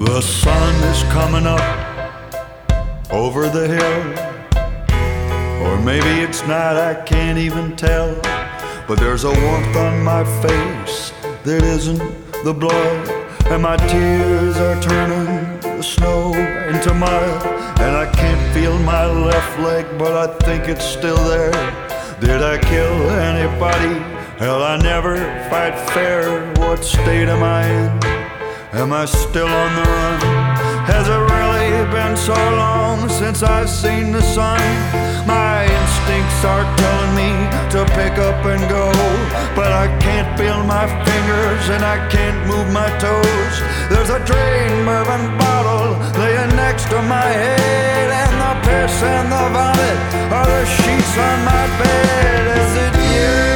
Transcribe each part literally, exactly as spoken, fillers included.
The sun is coming up over the hill, or maybe it's not, I can't even tell. But there's a warmth on my face that isn't the blood, and my tears are turning the snow into mud. And I can't feel my left leg, but I think it's still there. Did I kill anybody? Hell, I never fight fair. What state am I in? Am I still on the run? Has it really been so long since I've seen the sun? My instincts are telling me to pick up and go, but I can't feel my fingers and I can't move my toes. There's a drain bourbon bottle laying next to my head, and the piss and the vomit are the sheets on my bed. Is it you?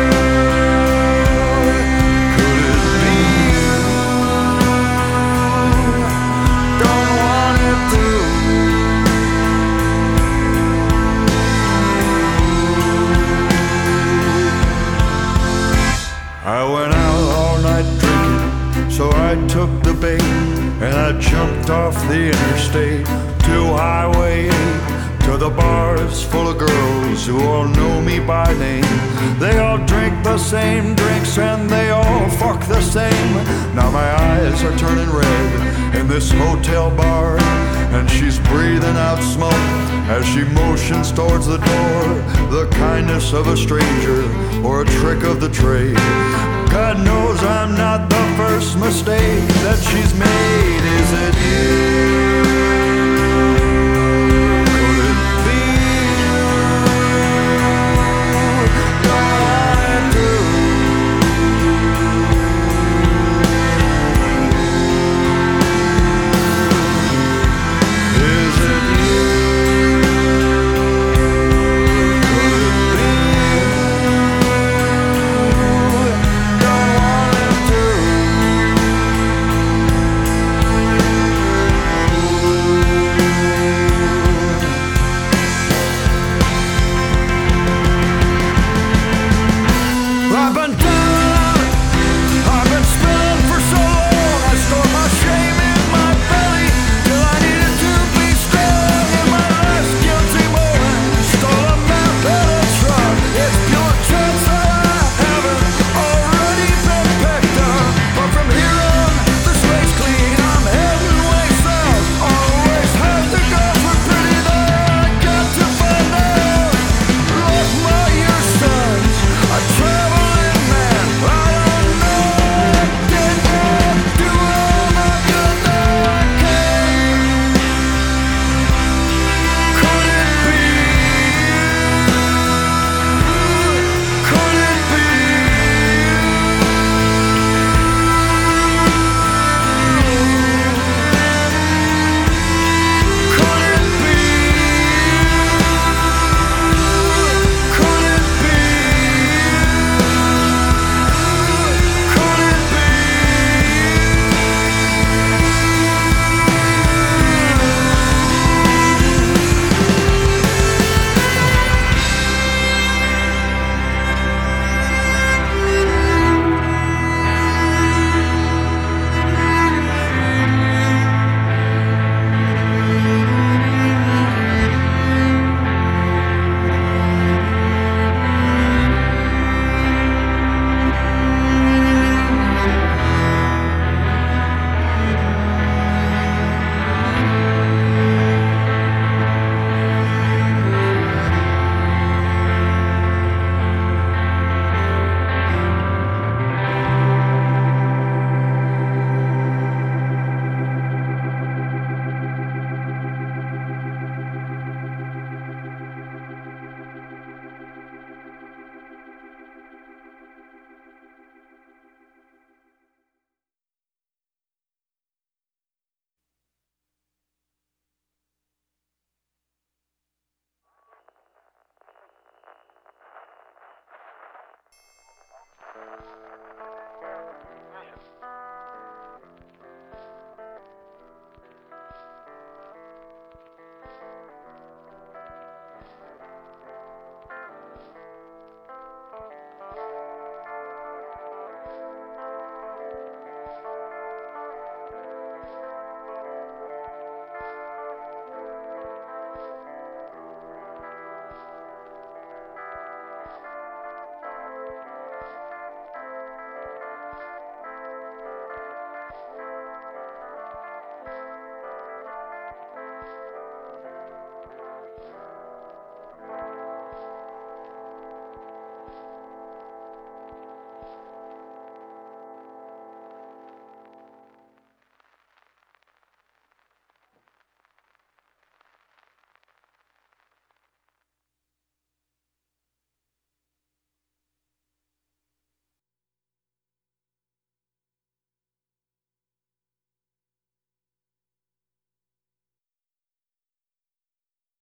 I went out all night drinking, so I took the bait, and I jumped off the interstate to Highway eight, to the bars full of girls who all know me by name. They all drink the same drinks and they all fuck the same. Now my eyes are turning red in this hotel bar, and she's breathing out smoke as she motions towards the door. The kindness of a stranger or a trick of the trade. God knows I'm not the first mistake that she's made. Is it you?